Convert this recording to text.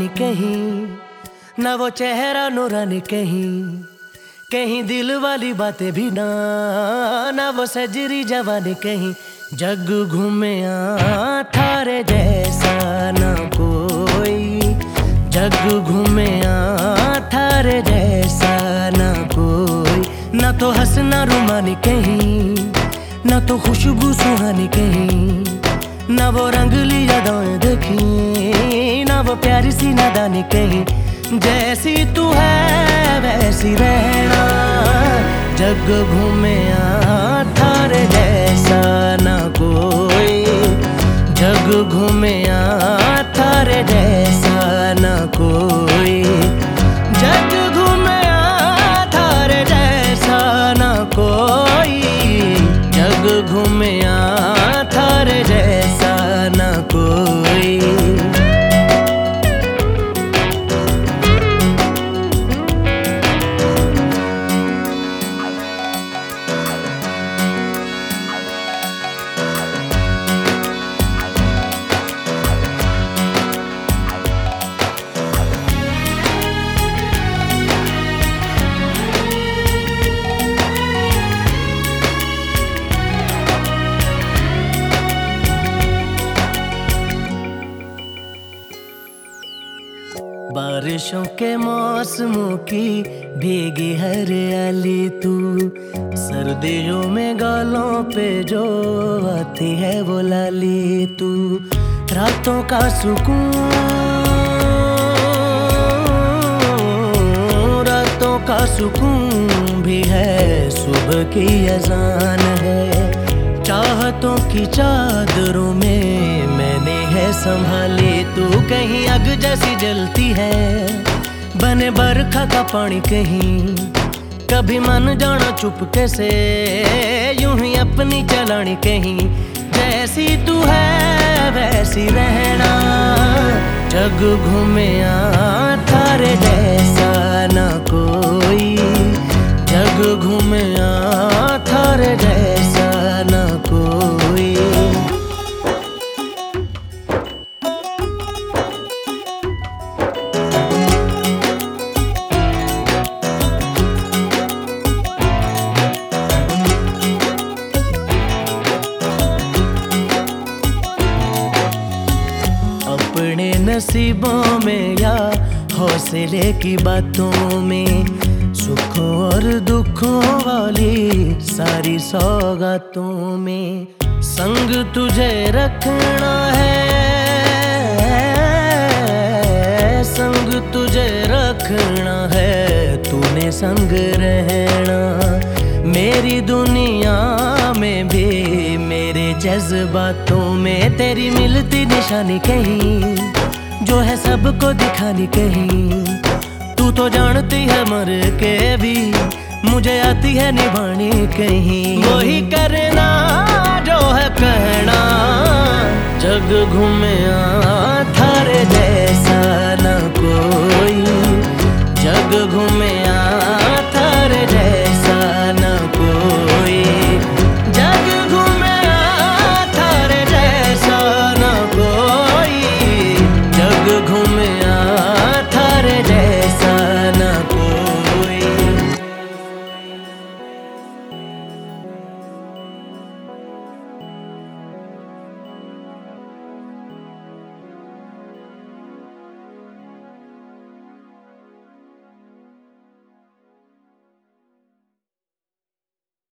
रूहानी कहीं, ना वो चेहरा नूरानी कहीं, कहीं दिल वाली बातें भी ना वो सजरी जवानी कहीं। जग घूमे थारे जैसा ना कोई, जग घूमे थारे जैसा ना कोई। ना तो हंसना रुमानी कहीं, ना तो खुशबू सुहानी कहीं, ना वो रंगली यादें देखी, ना वो प्यारी सी नादानी कहीं। जैसी तू है वैसी रहना, जग घूमे थारे जैसा ना कोई, जग घूमे थारे जैसा ना कोई, जग घूमे थारे जैसा ना कोई, जग घूमे थारे जैसा ना कोई। बारिशों के मौसमों की भीगी हरियाली तू, सर्दियों में गालों पे जो आती है वो लाली तू। रातों का सुकून, रातों का सुकून भी है, सुबह की अजान है। चाहतों की चादरों में मैंने है संभाली तू, कहीं आग जैसी जलती है बने बरखा का पानी कहीं। कभी मन जाना चुपके से यूं ही अपनी चलानी कहीं। जैसी तू है वैसी रहना, जग घूमे थारे जैसा ना कोई, जग घूमे थारे जैसा ना कोई। अपने नसीबों में या हौसले की बातों में, सुखों और दुखों वाली सारी सौगातों में संग तुझे रखना है, संग तुझे रखना है, तूने संग रहना। मेरी दुनिया में भी मेरे जज्बातों में तेरी मिलती निशानी कहीं, जो है सबको दिखानी कहीं। तू तो जानती है मर के भी मुझे आती है निभानी कहीं। वही करना जो है कहना, जग घूमे